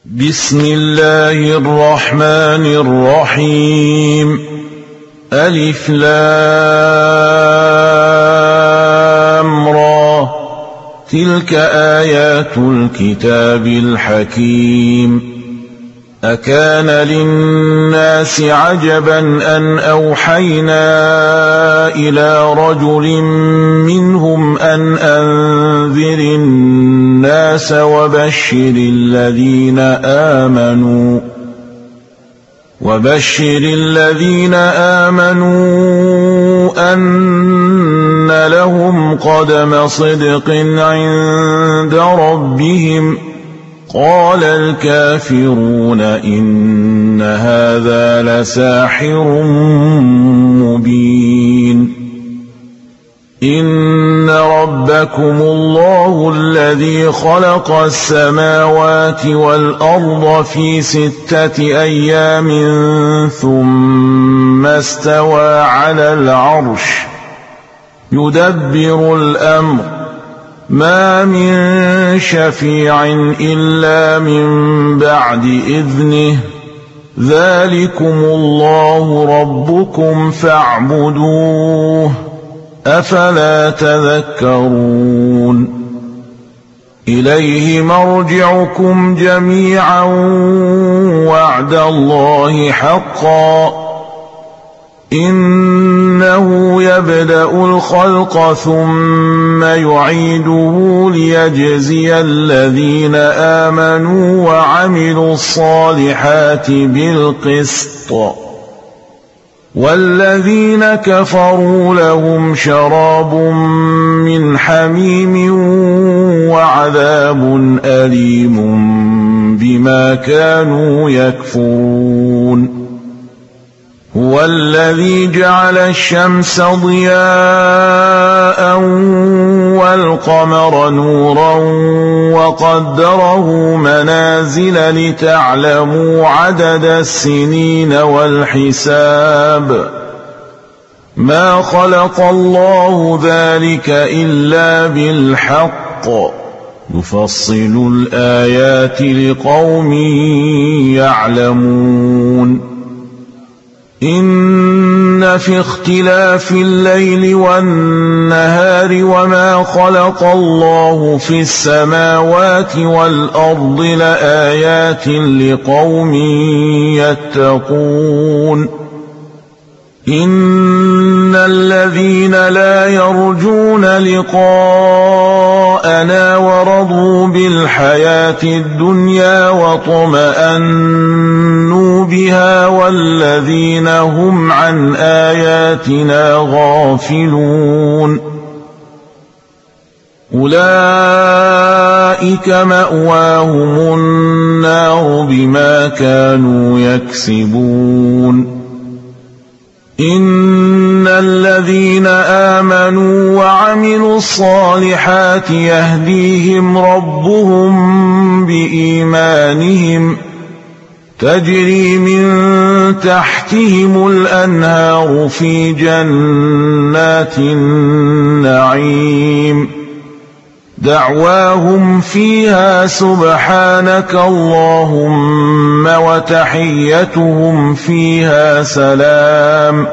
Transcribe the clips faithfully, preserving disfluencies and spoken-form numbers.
بسم الله الرحمن الرحيم. ألف لام را، تلك آيات الكتاب الحكيم. أكان للناس عجبا أن أوحينا إلى رجل منهم أن أنذر الناس وبشر الذين آمنوا وبشر الذين آمنوا أن لهم قدم صدق عند ربهم. قال الكافرون إن هذا لساحر مبين. إن ربكم الله الذي خلق السماوات والأرض في ستة أيام ثم استوى على العرش يدبر الأمر، ما من شفيع إلا من بعد إذنه، ذلكم الله ربكم فاعبدوه، أفلا تذكرون. إليه مرجعكم جميعا وعد الله حقا، إنه يبدأ الخلق ثم يعيده ليجزي الذين آمنوا وعملوا الصالحات بالقسط، والذين كفروا لهم شراب من حميم وعذاب أليم بما كانوا يكفرون. هو الذي جعل الشمس ضياء والقمر نورا وقدره منازل لتعلموا عدد السنين والحساب، ما خلق الله ذلك إلا بالحق، يفصل الآيات لقوم يعلمون. إن في اختلاف الليل والنهار وما خلق الله في السماوات والأرض لآيات لقوم يتقون. إن الذين لا يرجون لقاءنا ورضوا بالحياة الدنيا واطمأنوا بها والذين هم عن آياتنا غافلون أولئك مأواهم النار بما كانوا يكسبون. إن الذين آمنوا وعملوا الصالحات يهديهم ربهم بإيمانهم، تجري من تحتهم الأنهار في جنات النعيم، دعواهم فيها سبحانك اللهم وتحيتهم فيها سلام،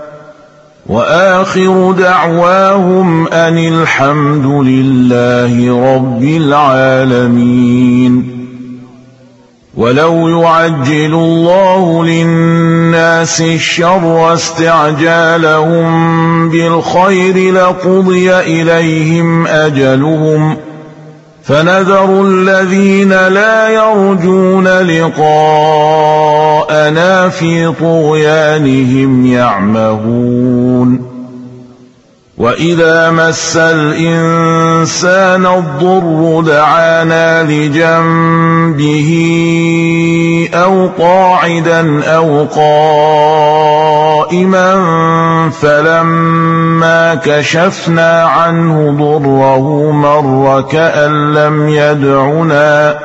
وآخر دعواهم أن الحمد لله رب العالمين. ولو يعجل الله للناس الشر استعجالهم بالخير لقضي إليهم أجلهم، فنذر الذين لا يرجون لقاءنا في طغيانهم يعمهون. وإذا مس الإنسان الضر دعانا لجنبه أو قاعدا أو قائما فلما كشفنا عنه ضره مر كأن لم يدعنا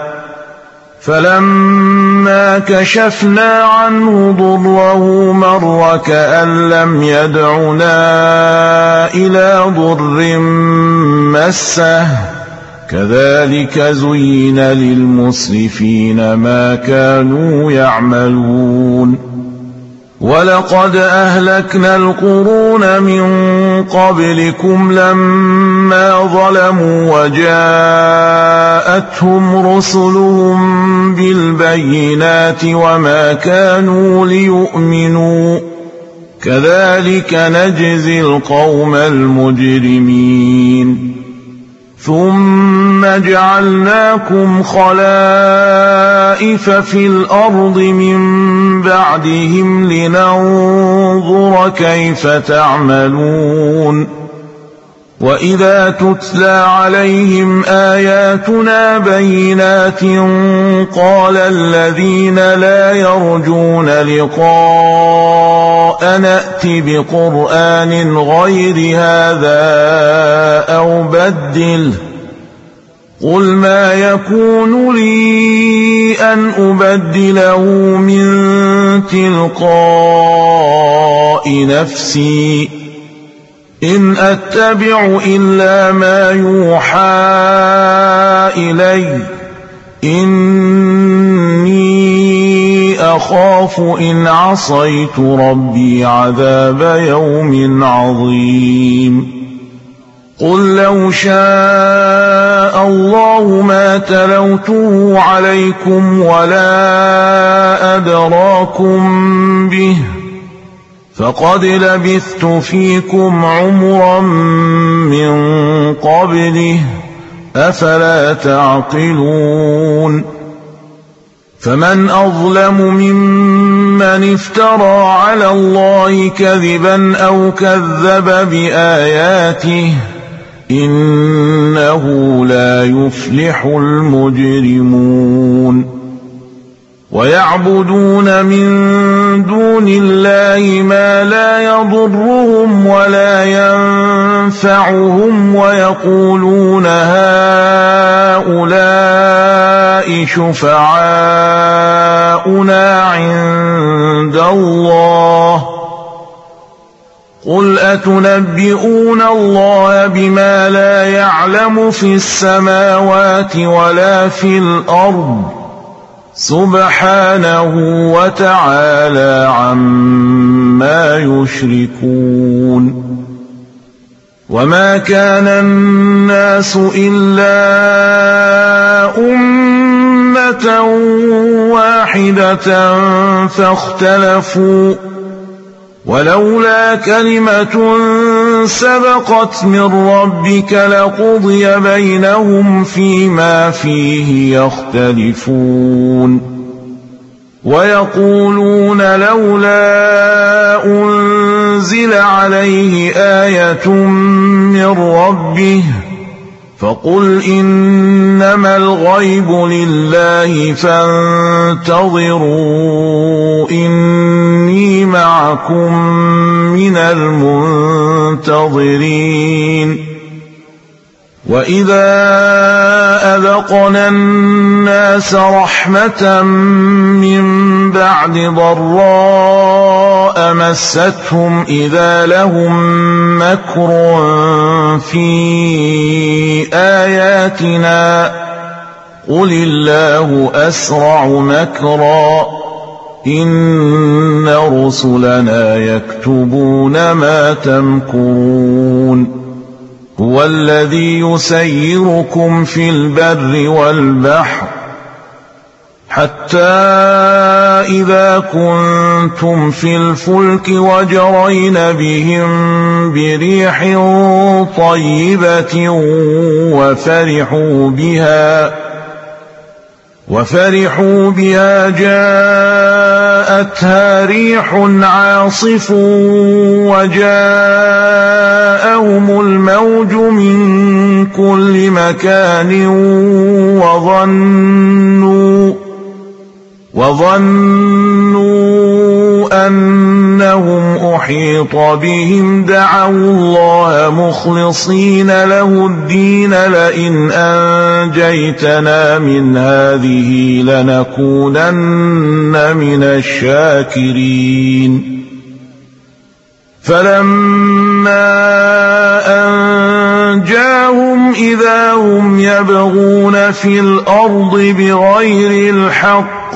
فلما كشفنا عنه ضره مر كأن لم يدعنا إلى ضر مسه كذلك زين للمسرفين ما كانوا يعملون ولقد أهلكنا القرون من قبلكم لما ظلموا وجاءتهم رسلهم بالبينات وما كانوا ليؤمنوا كذلك نجزي القوم المجرمين ثم جعلناكم خلائف في الأرض من بعدهم لننظر كيف تعملون وإذا تتلى عليهم آياتنا بينات قال الذين لا يرجون لقاء نأت بقرآن غير هذا أو بدله قل ما يكون لي أن أبدله من تلقاء نفسي إن أتبع إلا ما يوحى إلي إني أخاف إن عصيت ربي عذاب يوم عظيم قل لو شاء الله ما تلوته عليكم ولا أدراكم به فقد لبثت فيكم عمرا من قبله أفلا تعقلون فمن أظلم ممن افترى على الله كذبا أو كذب بآياته إنه لا يفلح المجرمون ويعبدون من دون الله ما لا يضرهم ولا ينفعهم ويقولون هؤلاء شفعاؤنا عند الله قل أتنبئون الله بما لا يعلم في السماوات ولا في الأرض سبحانه وتعالى عما يشركون وما كان الناس إلا أمة واحدة فاختلفوا ولولا كلمة سبقت من ربك لقضي بينهم فيما فيه يختلفون ويقولون لولا أنزل عليه آية من ربه فقل إنما الغيب لله فانتظروا إني معكم من المنتظرين وإذا أذقنا الناس رحمة من بعد ضراء مستهم إذا لهم مكر في آياتنا قل الله أسرع مكرا إن رسلنا يكتبون ما تمكرون هو الذي يسيركم في البر والبحر حتى إذا كنتم في الفلك وجرين بهم بريح طيبة وفرحوا بها وفرحوا بها جاءتها ريح عاصف وجاءهم الموج من كل مكان وظنوا وظنوا أنهم أحيط بهم دعوا الله مخلصين له الدين لئن أنجيتنا من هذه لنكونن من الشاكرين فلما أنجاهم إذا هم يبغون في الأرض بغير الحق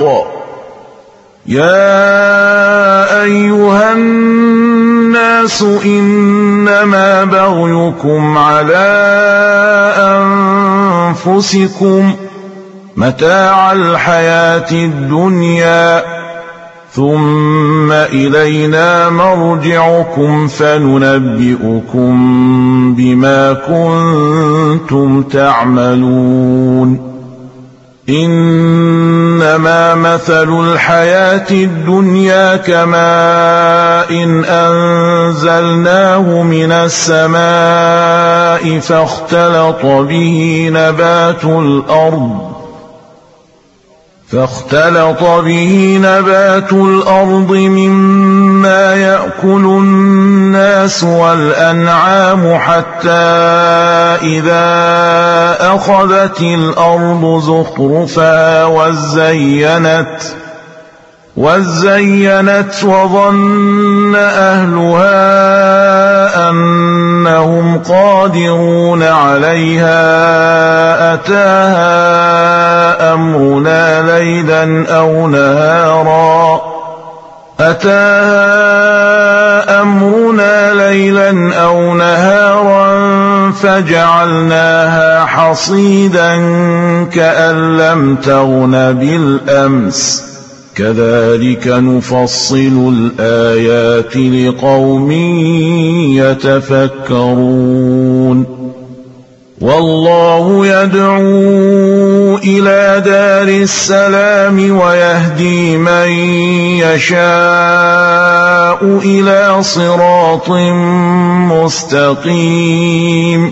يا أيها الناس إنما بغيكم على أنفسكم متاع الحياة الدنيا ثم إلينا مرجعكم فننبئكم بما كنتم تعملون إنما مثل الحياة الدنيا كماء إن أنزلناه من السماء فاختلط به نبات الأرض فاختلط به نبات الأرض مما يأكل الناس والأنعام حتى إذا أخذت الأرض زخرفها وزينت وزينت وظن أهلها أنهم قادرون عليها أتاها أمرنا ليلا أو نهارا أتاها أمرنا ليلا أو نهارا فجعلناها حصيدا كأن لم تغن بالأمس كذلك نفصل الآيات لقوم يتفكرون والله يدعو إلى دار السلام ويهدي من يشاء إلى صراط مستقيم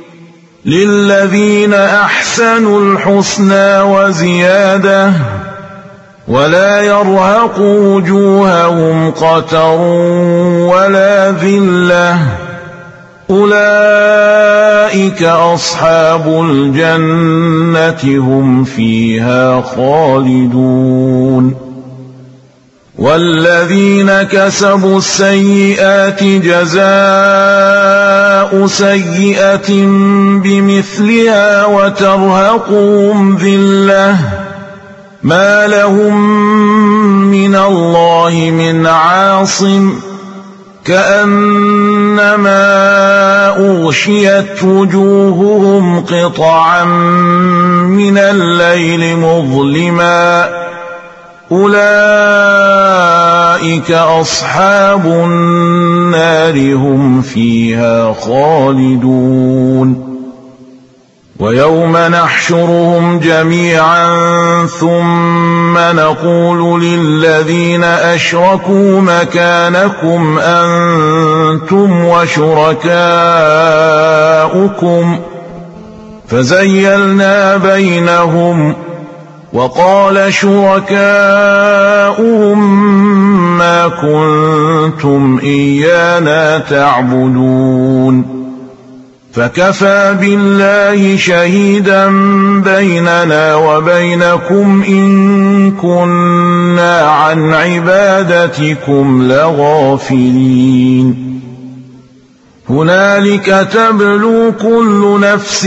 للذين أحسنوا الحسنى وزيادة ولا يرهق وجوههم قتر ولا ذلة أولئك أصحاب الجنة هم فيها خالدون والذين كسبوا السيئات جزاء سيئة بمثلها وترهقهم ذلة ما لهم من الله من عاصم كأنما أغشيت وجوههم قطعا من الليل مظلما أولئك أصحاب النار هم فيها خالدون ويوم نحشرهم جميعا ثم نقول للذين أشركوا مكانكم أنتم وشركاؤكم فزيلنا بينهم وقال شركاؤهم ما كنتم إيانا تعبدون فكفى بالله شهيدا بيننا وبينكم إن كنا عن عبادتكم لغافلين هنالك تبلو كل نفس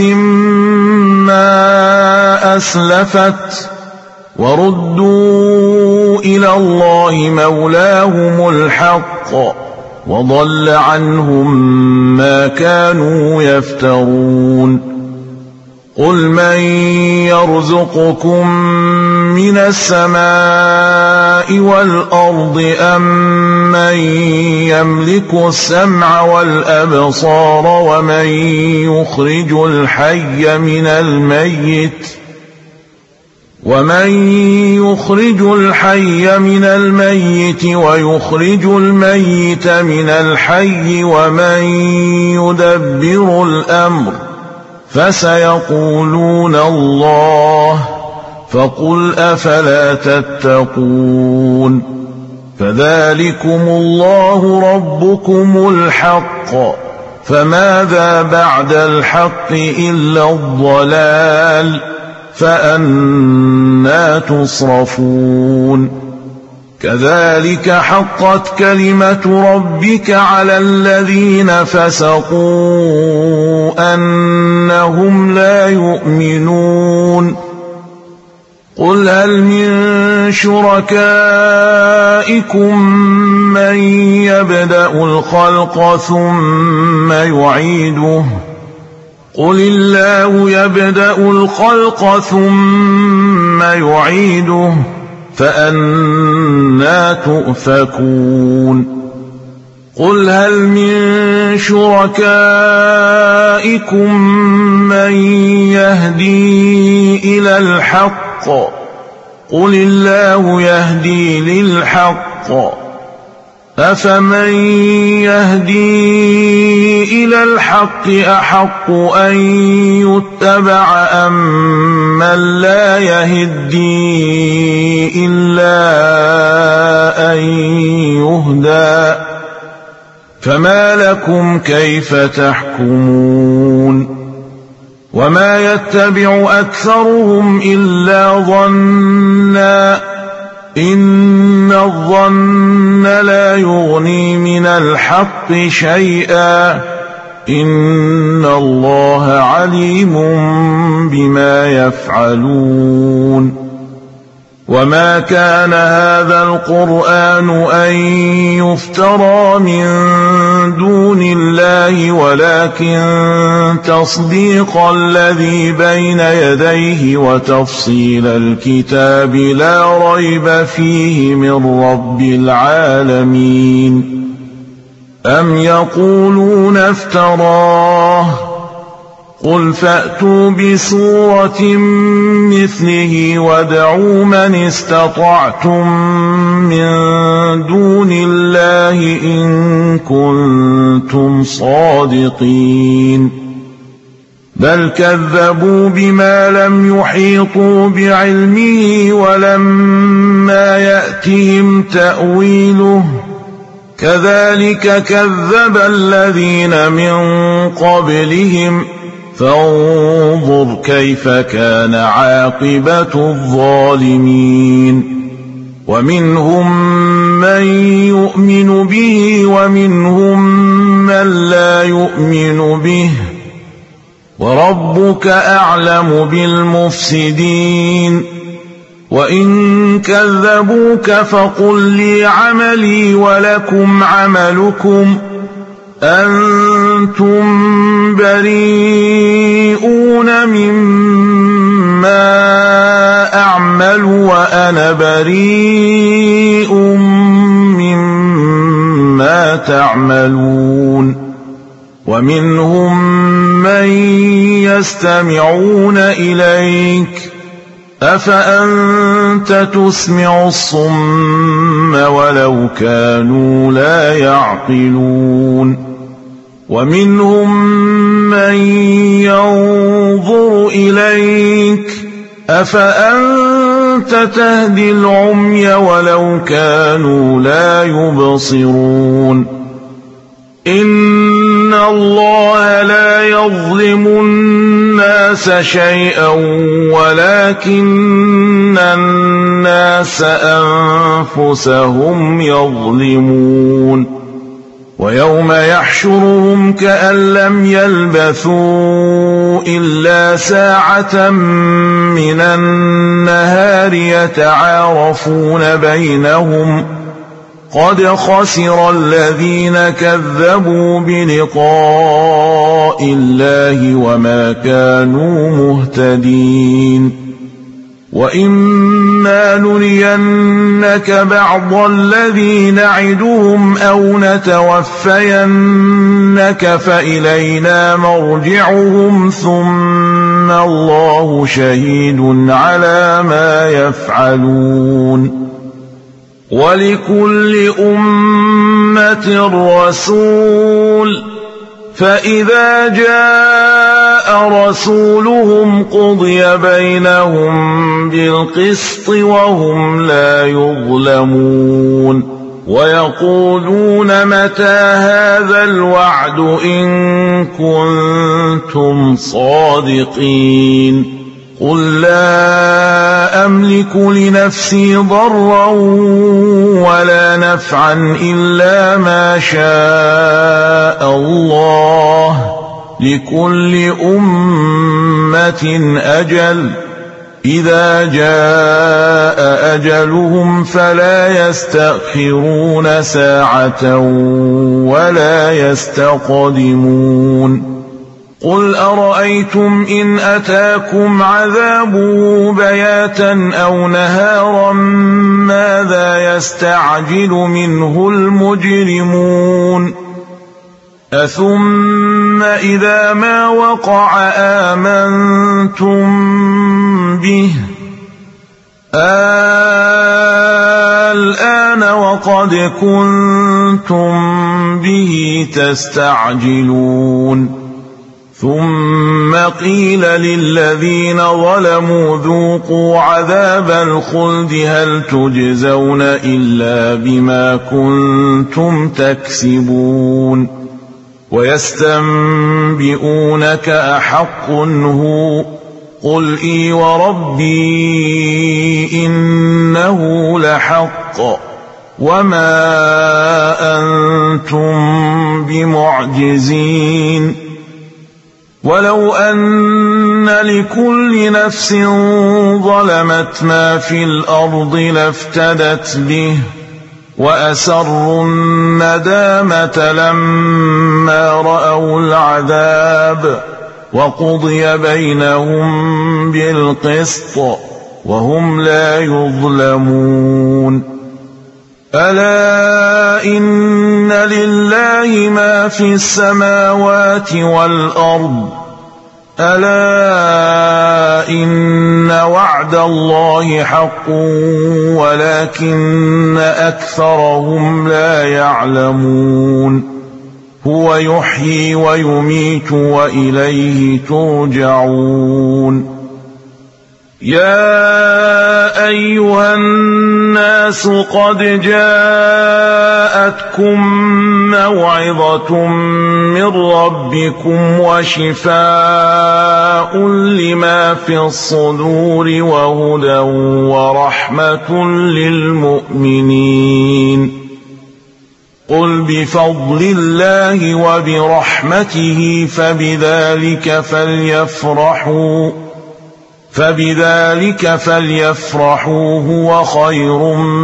ما أسلفت وردوا إلى الله مولاهم الحق وضل عنهم ما كانوا يفترون قل من يرزقكم من السماء والأرض أم من يملك السمع والأبصار ومن يخرج الحي من الميت ومن يخرج الحي من الميت ويخرج الميت من الحي ومن يدبر الأمر فسيقولون الله فقل أفلا تتقون فذلكم الله ربكم الحق فماذا بعد الحق إلا الضلال فأنى تصرفون كذلك حقت كلمة ربك على الذين فسقوا أنهم لا يؤمنون قل هل من شركائكم من يبدأ الخلق ثم يعيده قل الله يبدأ الخلق ثم يعيده فأنى تؤفكون قل هل من شركائكم من يهدي إلى الحق قل الله يهدي للحق أفمن يهدي إلى الحق أحق أن يتبع أم من لا يهدي إلا أن يهدى فما لكم كيف تحكمون وما يتبع أكثرهم إلا ظنا إن الظن لا يغني من الحق شيئا إن الله عليم بما يفعلون وما كان هذا القرآن أن يفترى من دون الله ولكن تصديق الذي بين يديه وتفصيل الكتاب لا ريب فيه من رب العالمين أم يقولون افتراه قل فأتوا بسورة مثله وادعوا من استطعتم من دون الله إن كنتم صادقين بل كذبوا بما لم يحيطوا بعلمه ولما يأتهم تأويله كذلك كذب الذين من قبلهم فانظر كيف كان عاقبة الظالمين ومنهم من يؤمن به ومنهم من لا يؤمن به وربك أعلم بالمفسدين وإن كذبوك فقل لي عملي ولكم عملكم أنتم بريئون مما أعمل وأنا بريء مما تعملون ومنهم من يستمعون إليك أفأنت تسمع الصم ولو كانوا لا يعقلون ومنهم من ينظر إليك أفأنت تهدي العمي ولو كانوا لا يبصرون إن الله لا يظلم الناس شيئا ولكن الناس أنفسهم يظلمون ويوم يحشرهم كأن لم يلبثوا إلا ساعة من النهار يتعارفون بينهم قد خسر الذين كذبوا بلقاء الله وما كانوا مهتدين وإما نرينك بعض الذي نعدهم أو نتوفينك فإلينا مرجعهم ثم الله شهيد على ما يفعلون ولكل أمة رسول فإذا جاء رسولهم قضي بينهم بالقسط وهم لا يظلمون ويقولون متى هذا الوعد إن كنتم صادقين قل لا أملك لنفسي ضرا ولا نفعا إلا ما شاء الله، لكل أمة أجل، إذا جاء أجلهم فلا يستأخرون ساعة ولا يستقدمون. قل أرأيتم إن أتاكم عذابه بياتا أو نهارا ماذا يستعجل منه المجرمون؟ أثم إذا ما وقع آمنتم به الآن وقد كنتم به تستعجلون. ثم قيل للذين ظلموا ذوقوا عذاب الخلد هل تجزون إلا بما كنتم تكسبون. ويستنبئونك أحق هو؟ قل إي وربي إنه لحق وما أنتم بمعجزين. ولو أن لكل نفس ظلمت ما في الأرض لافتدت به وأسروا الندامة لما رأوا العذاب وقضي بينهم بالقسط وهم لا يظلمون. ألا إن لله ما في السماوات والأرض، ألا إن وعد الله حق ولكن أكثرهم لا يعلمون. هو يحيي ويميت وإليه ترجعون. يا أيها الناس قد جاءتكم موعظة من ربكم وشفاء لما في الصدور وهدى ورحمة للمؤمنين. قل بفضل الله وبرحمته فبذلك فليفرحوا فبذلك فليفرحوا هو خير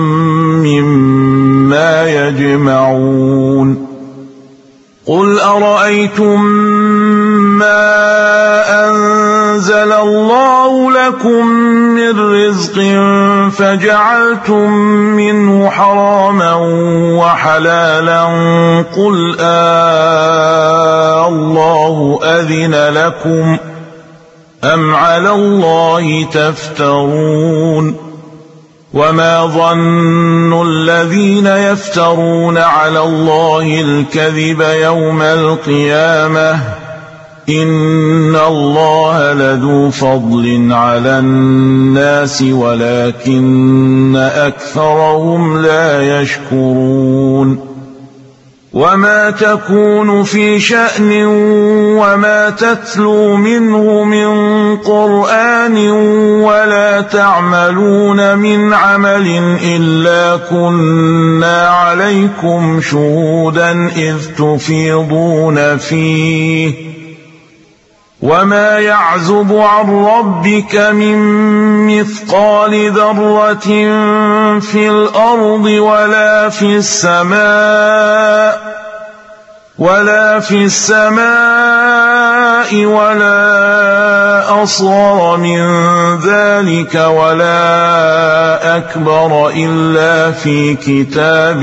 مما يجمعون. قل أرأيتم ما أنزل الله لكم من رزق فجعلتم منه حراما وحلالا قل آه الله أذن لكم أم على الله تفترون. وما ظن الذين يفترون على الله الكذب يوم القيامة إن الله لذو فضل على الناس ولكن أكثرهم لا يشكرون. وما تكون في شأن وما تتلو منه من قرآن ولا تعملون من عمل إلا كنا عليكم شهودا إذ تفيضون فيه وما يعزب عن ربك من مثقال ذرة في الأرض ولا في السماء ولا في السماء ولا أصغر من ذلك ولا أكبر إلا في كتاب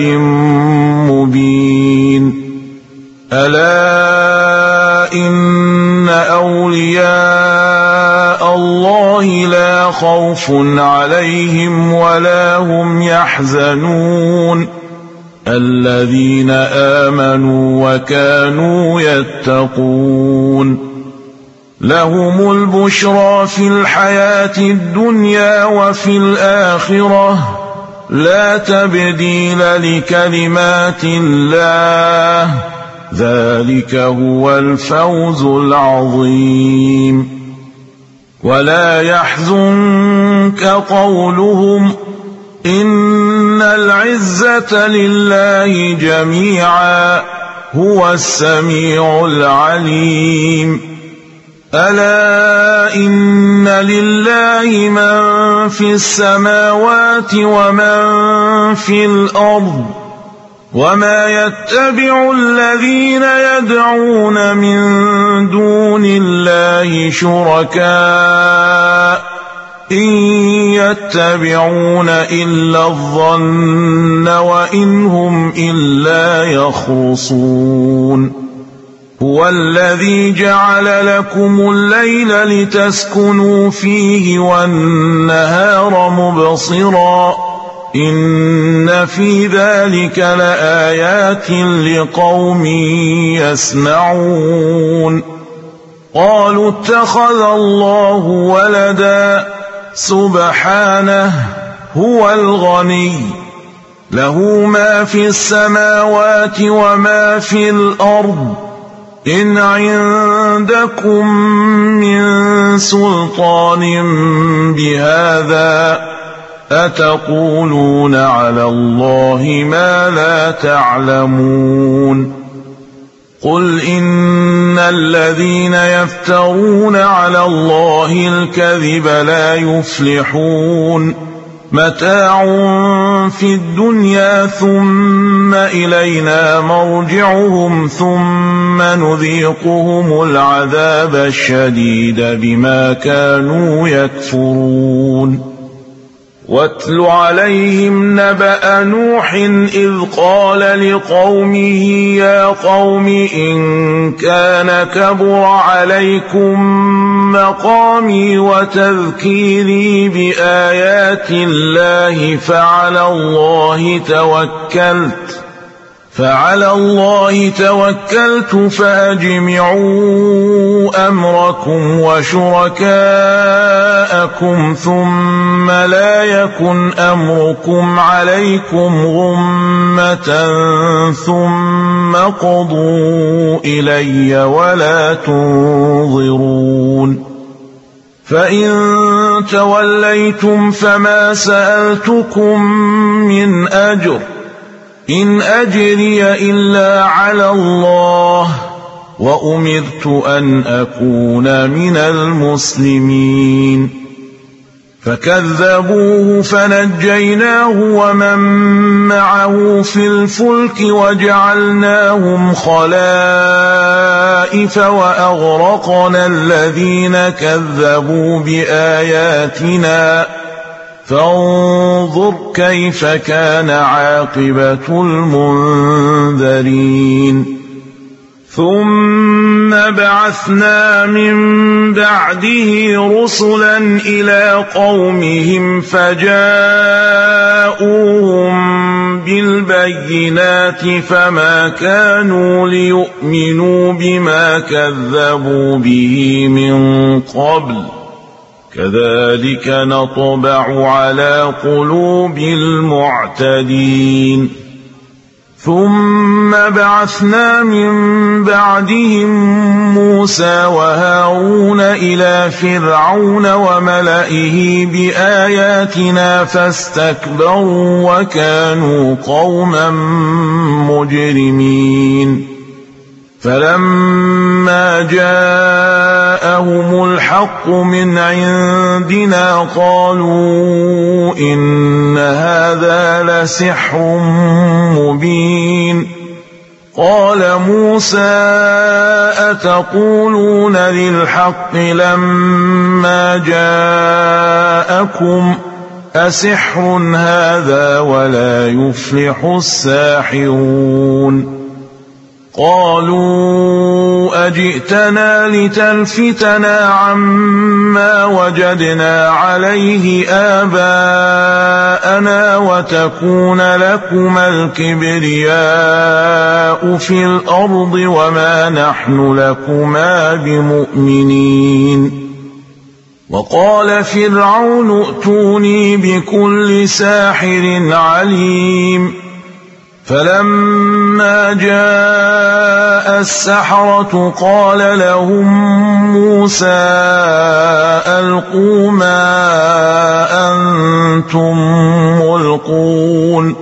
مبين. ألا إن أولياء الله لا خوف عليهم ولا هم يحزنون الذين آمنوا وكانوا يتقون. لهم البشرى في الحياة الدنيا وفي الآخرة لا تبديل لكلمات الله ذلك هو الفوز العظيم. ولا يحزنك قولهم إن العزة لله جميعا هو السميع العليم ألا إن لله من في السماوات ومن في الأرض وما يتبع الذين يدعون من دون الله شركاء إن يتبعون إلا الظن وإن هم إلا يخرصون هو الذي جعل لكم الليل لتسكنوا فيه والنهار مبصرا إن في ذلك لآيات لقوم يسمعون قالوا اتخذ الله ولدا سبحانه هو الغني له ما في السماوات وما في الأرض إن عندكم من سلطان بهذا أتقولون على الله ما لا تعلمون قل إن الذين يفترون على الله الكذب لا يفلحون متاع في الدنيا ثم إلينا مرجعهم ثم نذيقهم العذاب الشديد بما كانوا يكفرون واتل عليهم نبأ نوح إذ قال لقومه يا قوم إن كان كبر عليكم مقامي وتذكيري بآيات الله فعلى الله توكلت فعلى الله توكلت فأجمعوا أمركم وشركاءكم ثم لا يكن أمركم عليكم غمة ثم قضوا إلي ولا تنظرون فإن توليتم فما سألتكم من أجر إن أجري إلا على الله وأمرت أن أكون من المسلمين فكذبوه فنجيناه ومن معه في الفلك وجعلناهم خلائف وأغرقنا الذين كذبوا بآياتنا فانظر كيف كان عاقبة المنذرين ثم بعثنا من بعده رسلا إلى قومهم فجاءوهم بالبينات فما كانوا ليؤمنوا بما كذبوا به من قبل كذلك نطبع على قلوب المعتدين ثم بعثنا من بعدهم موسى وهارون إلى فرعون وملئه بآياتنا فاستكبروا وكانوا قوما مجرمين فلما جاءهم الحق من عندنا قالوا إن هذا لسحر مبين قال موسى أتقولون للحق لما جاءكم أسحر هذا ولا يفلح الساحرون قالوا أجئتنا لتلفتنا عما وجدنا عليه آباءنا وتكون لكما الكبرياء في الأرض وما نحن لكما بمؤمنين وقال فرعون ائتوني بكل ساحر عليم فلما جاء السحرة قال لهم موسى ألقوا ما أنتم ملقون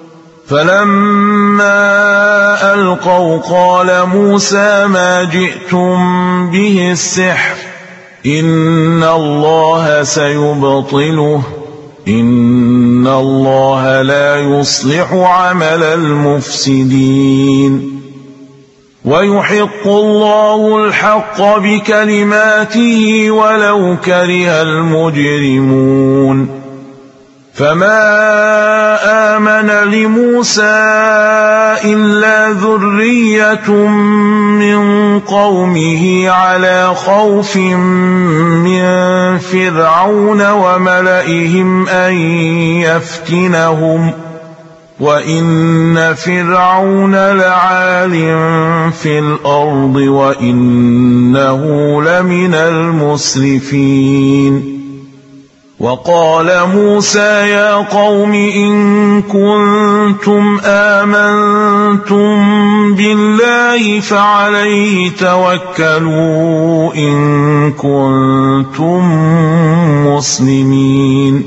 فلما ألقوا قال موسى ما جئتم به السحر إن الله سيبطله إن الله لا يصلح عمل المفسدين ويحق الله الحق بكلماته ولو كره المجرمون فما آمن لموسى إلا ذرية من قومه على خوف من فرعون وملئهم أن يفتنهم وإن فرعون لعال في الأرض وإنه لمن المسرفين وقال موسى يا قوم إن كنتم آمنتم بالله فعليه توكلوا إن كنتم مسلمين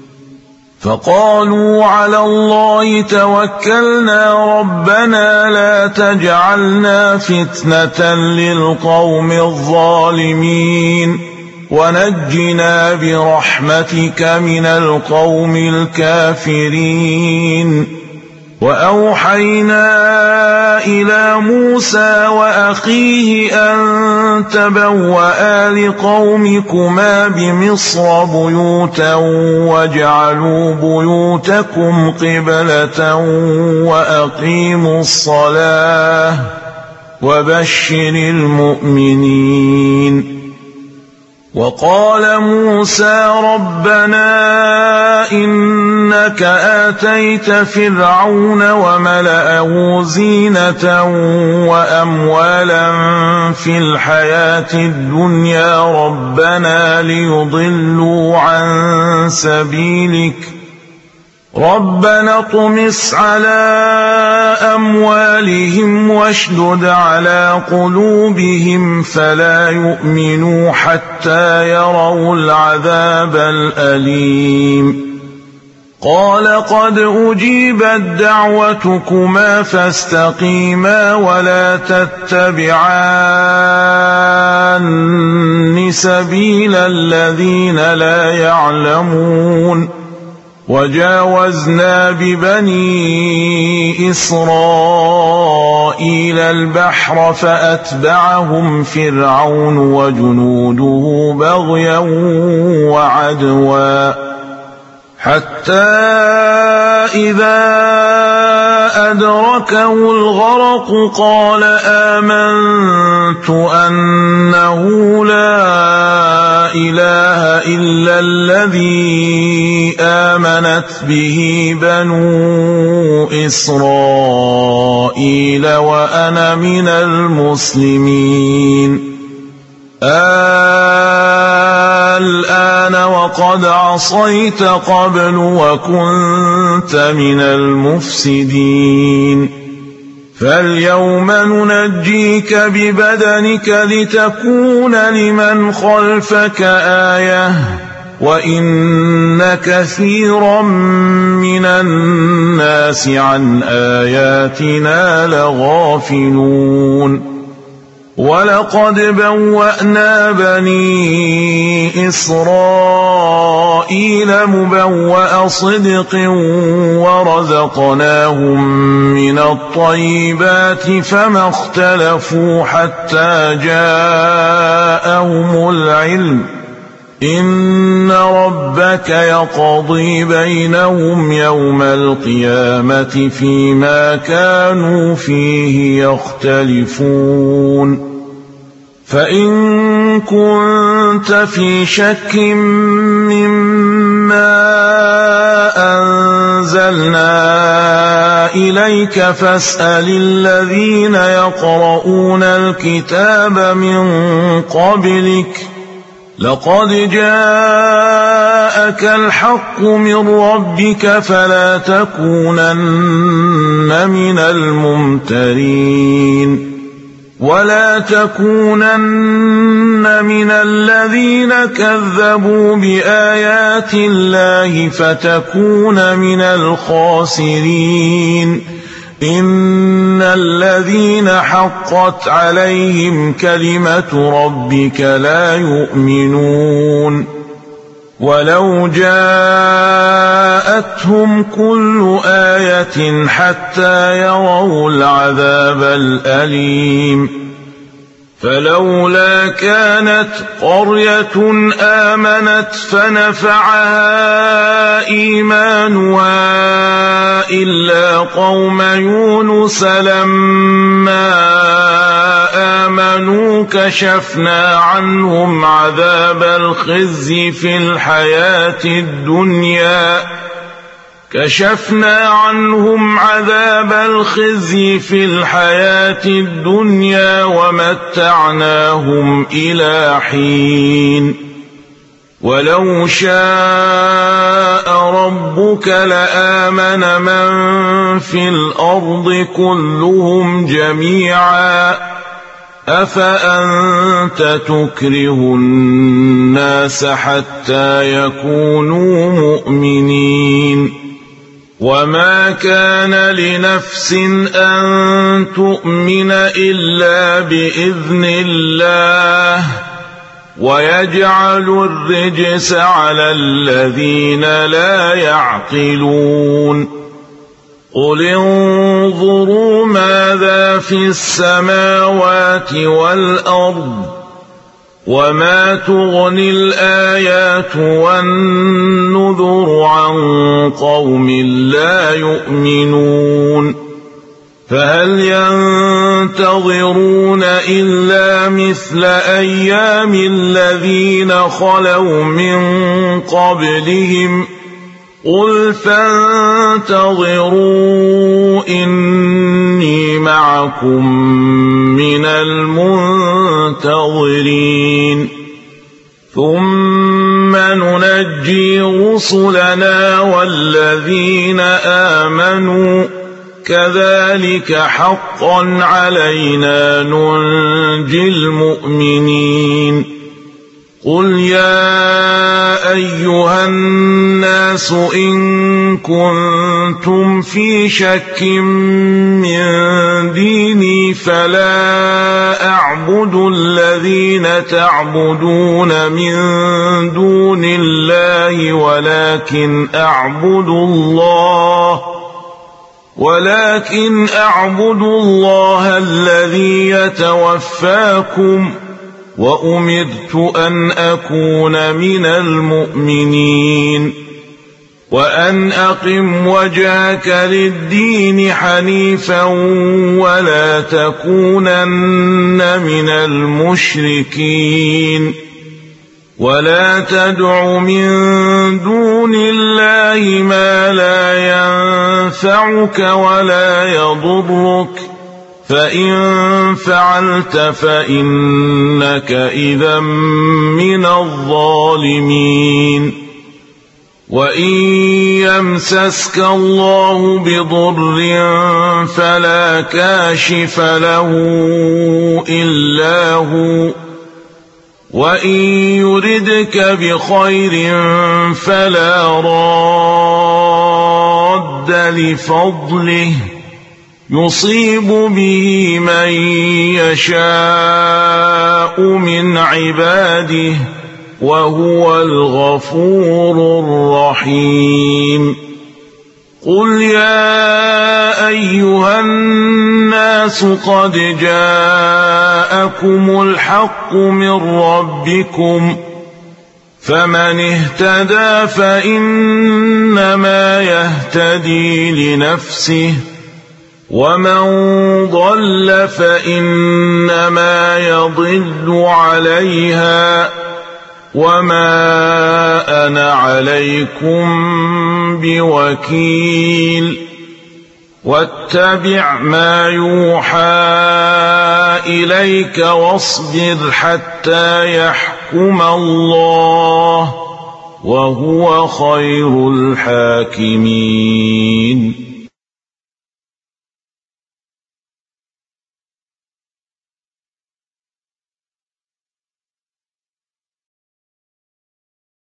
فقالوا على الله توكلنا ربنا لا تجعلنا فتنة للقوم الظالمين ونجنا برحمتك من القوم الكافرين وأوحينا إلى موسى وأخيه أن تبوأ لقومكما بمصر بيوتا واجعلوا بيوتكم قبلة وأقيموا الصلاة وبشر المؤمنين وقال موسى ربنا إنك آتيت فرعون وملأه زينة وأموالا في الحياة الدنيا ربنا ليضلوا عن سبيلك ربنا اطمس على أموالهم واشدد على قلوبهم فلا يؤمنوا حتى يروا العذاب الأليم قال قد أجيبت دعوتكما فاستقيما ولا تتبعان سبيل الذين لا يعلمون وجاوزنا ببني إسرائيل البحر فأتبعهم فرعون وجنوده بغيا وعدوا حتى إذا أدركه الغرق قال آمنت أنه لا إله إلا الذي آمنت به بنو إسرائيل وأنا من المسلمين الآن وقد عصيت قبل وكنت من المفسدين فاليوم ننجيك ببدنك لتكون لمن خلفك آية وإن كثيرا من الناس عن آياتنا لغافلون ولقد بوأنا بني إسرائيل مبوأ صدق ورزقناهم من الطيبات فما اختلفوا حتى جاءهم العلم إن ربك يقضي بينهم يوم القيامة فيما كانوا فيه يختلفون فإن كنت في شك مما أنزلنا إليك فاسأل الذين يقرؤون الكتاب من قبلك لقد جاءك الحق من ربك فلا تكونن من الممترين ولا تكونن من الذين كذبوا بآيات الله فتكون من الخاسرين إن الذين حقت عليهم كلمة ربك لا يؤمنون ولو جاءتهم كل آية حتى يروا العذاب الأليم فلولا كانت قرية آمنت فنفعها إيمانها إلا قوم يونس لما آمنوا كشفنا عنهم عذاب الخزي في الحياة الدنيا كشفنا عنهم عذاب الخزي في الحياة الدنيا ومتعناهم إلى حين ولو شاء ربك لآمن من في الأرض كلهم جميعا أفأنت تكره الناس حتى يكونوا مؤمنين وما كان لنفس أن تؤمن إلا بإذن الله ويجعل الرجس على الذين لا يعقلون قل انظروا ماذا في السماوات والأرض وما تغني الآيات والنذر عن قوم لا يؤمنون فهل ينتظرون إلا مثل أيام الذين خلوا من قبلهم قل فانتظروا إني معكم من المنتظرين ثم ننجي رسلنا والذين آمنوا كذلك حقا علينا ننجي المؤمنين قل يا أيها الناس إن كنتم في شك من ديني فلا أعبد الذين تعبدون من دون الله ولكن أعبد الله ولكن أعبد الله الذي يتوفاكم وأمرت أن أكون من المؤمنين وأن أقم وجهك للدين حنيفا ولا تكونن من المشركين ولا تدع من دون الله ما لا ينفعك ولا يضرك فإن فعلت فإنك إذا من الظالمين وإن يمسسك الله بضر فلا كاشف له إلا هو وإن يردك بخير فلا راد لفضله يصيب به من يشاء من عباده وهو الغفور الرحيم قل يا أيها الناس قد جاءكم الحق من ربكم فمن اهتدى فإنما يهتدي لنفسه ومن ضل فإنما يضل عليها وما أنا عليكم بوكيل واتبع ما يوحى إليك واصبر حتى يحكم يحكم الله وهو خير الحاكمين.